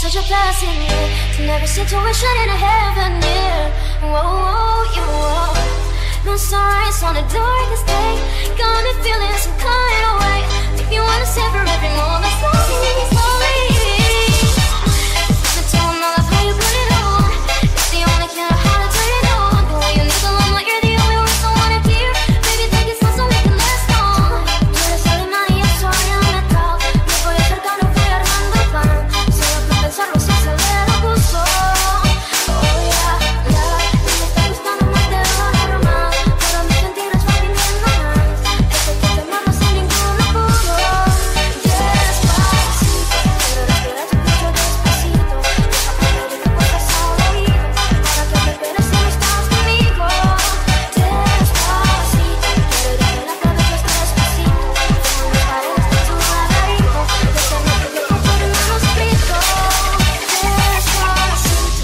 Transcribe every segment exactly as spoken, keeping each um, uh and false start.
such a blessing, yeah, to never situation in a heaven, yeah. Whoa, whoa, yeah, whoa. No sunrise on the darkest day, got me feeling some kind of way. Make me wanna savor every moment slowly, slowly. So tell 'em I love how you put it on. It's the only kind of how to turn it on. The way you need the limelight, you're the only one I wanna hear. Baby, take it slow so we can last long. Quieres ser una y yo soy el metal. Me voy acercando, voy armando el plan. Solo por pensarlo se acelera el pulso. Oh yeah, yeah. Me está gustando más de lo normal, pero mis sentidos van viniendo más. Esto que te mando sin ningún apuro. Despacito, quiero respirar tu pecho despacito. Deja que me diga cosas al oído, para que me esperes si no estás conmigo. Despacito, quiero respirar cada vez despacito. Como mis paredes de tu laberinto, deseando que te conforme un manuscrito. Despacito.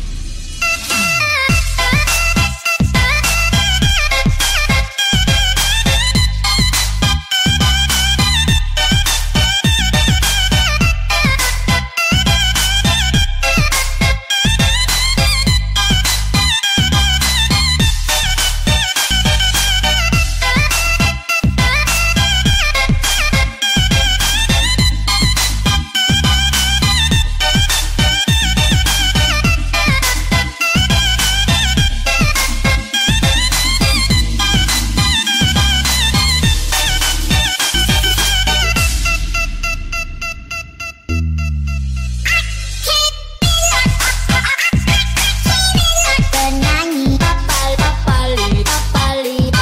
Penyanyi papal papali papali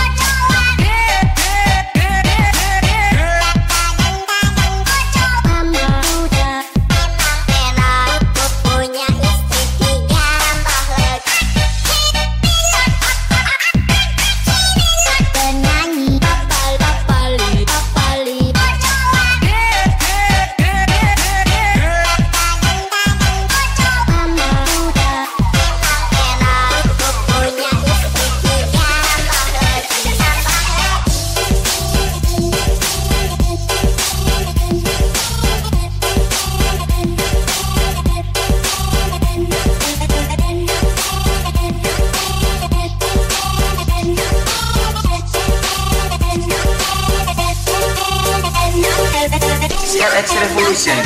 Mama muda emang enak punya istri tiga tambah penyanyi papal papali papali Mama muda emang enak punya istri tiga C L X Revolution.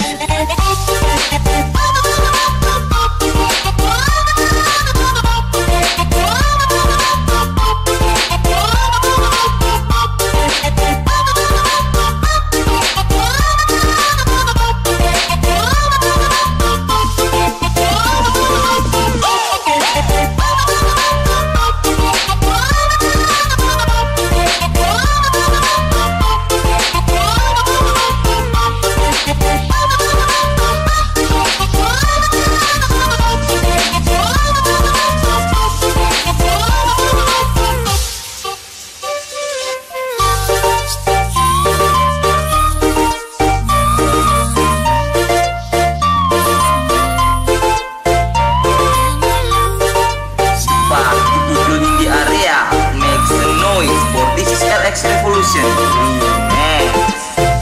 Revolution Remix.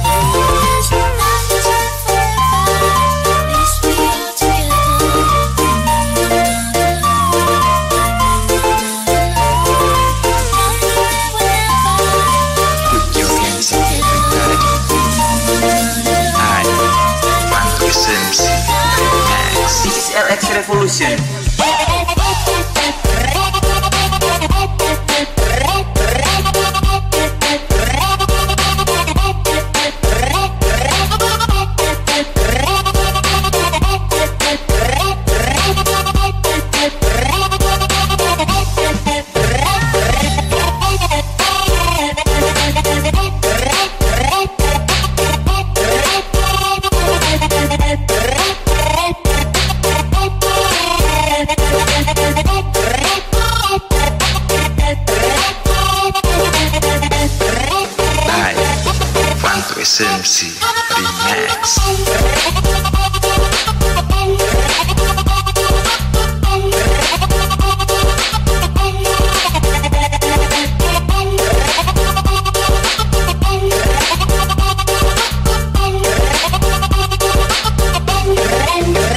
Put your hands up everybody. I want to sense Remix. This is L X Revolution. S M C Remix. And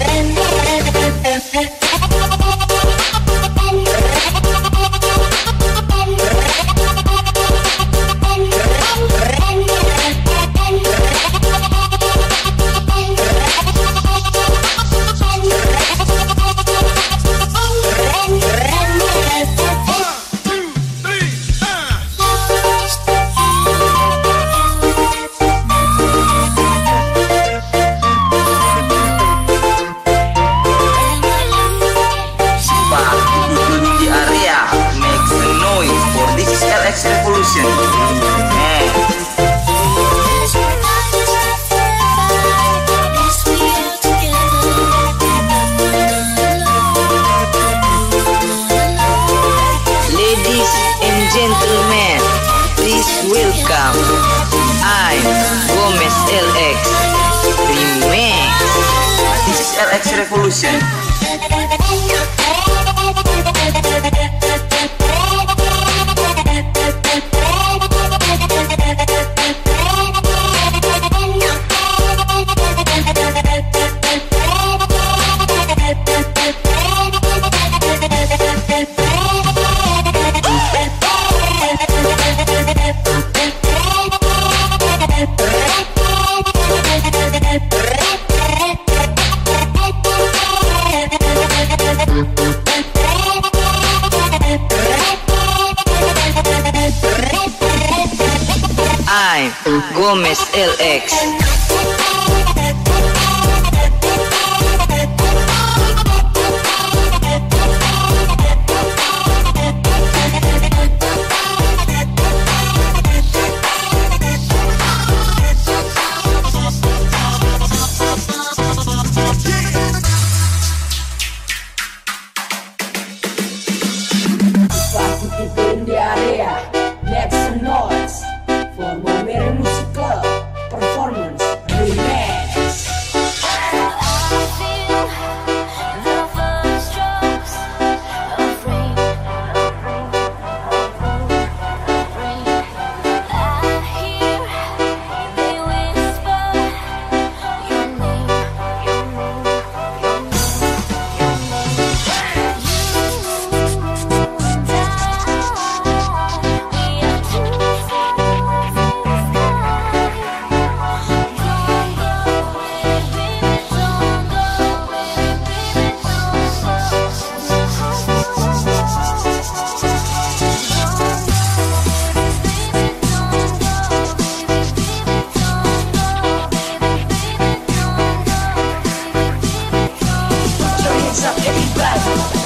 Revolution. I'm Gomez L X. In the area, make some noise for Momere Music Club performance remix. I feel the first drops of rain. I hear they whisper your name, your name, your name, your name. You and I, we are two stars in the sky. Don't go, baby, don't go, baby, baby, Put your hands up, everybody.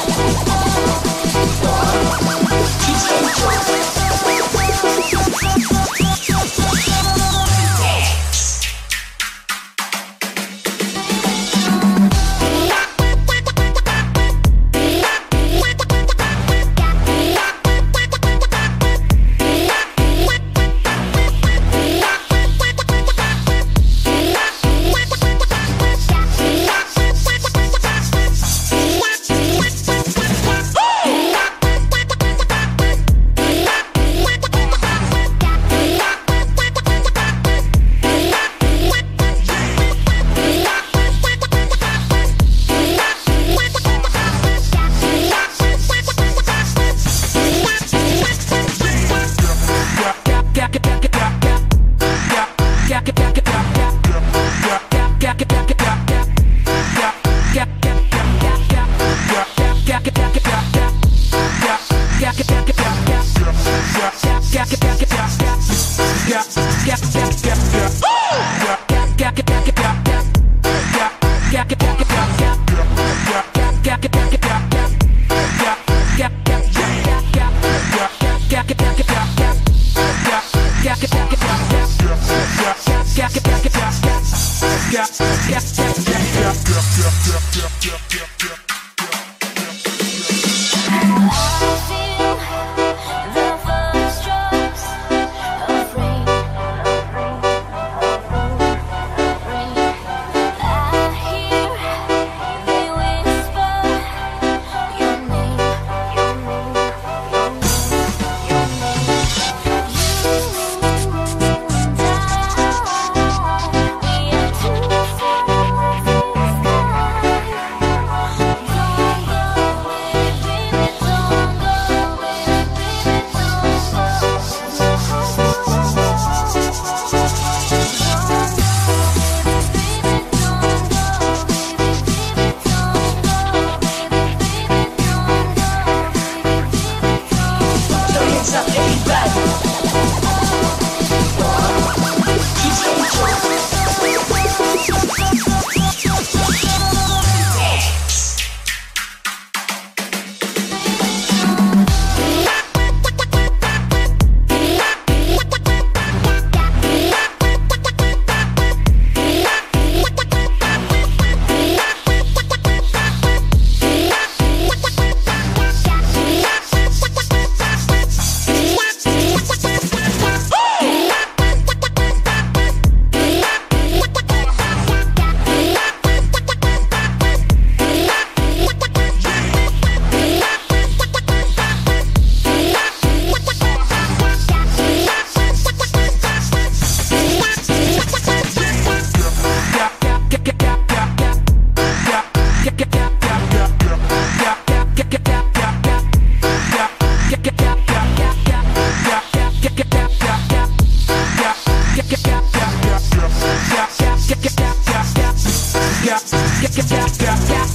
yeah, yeah, yeah, yeah.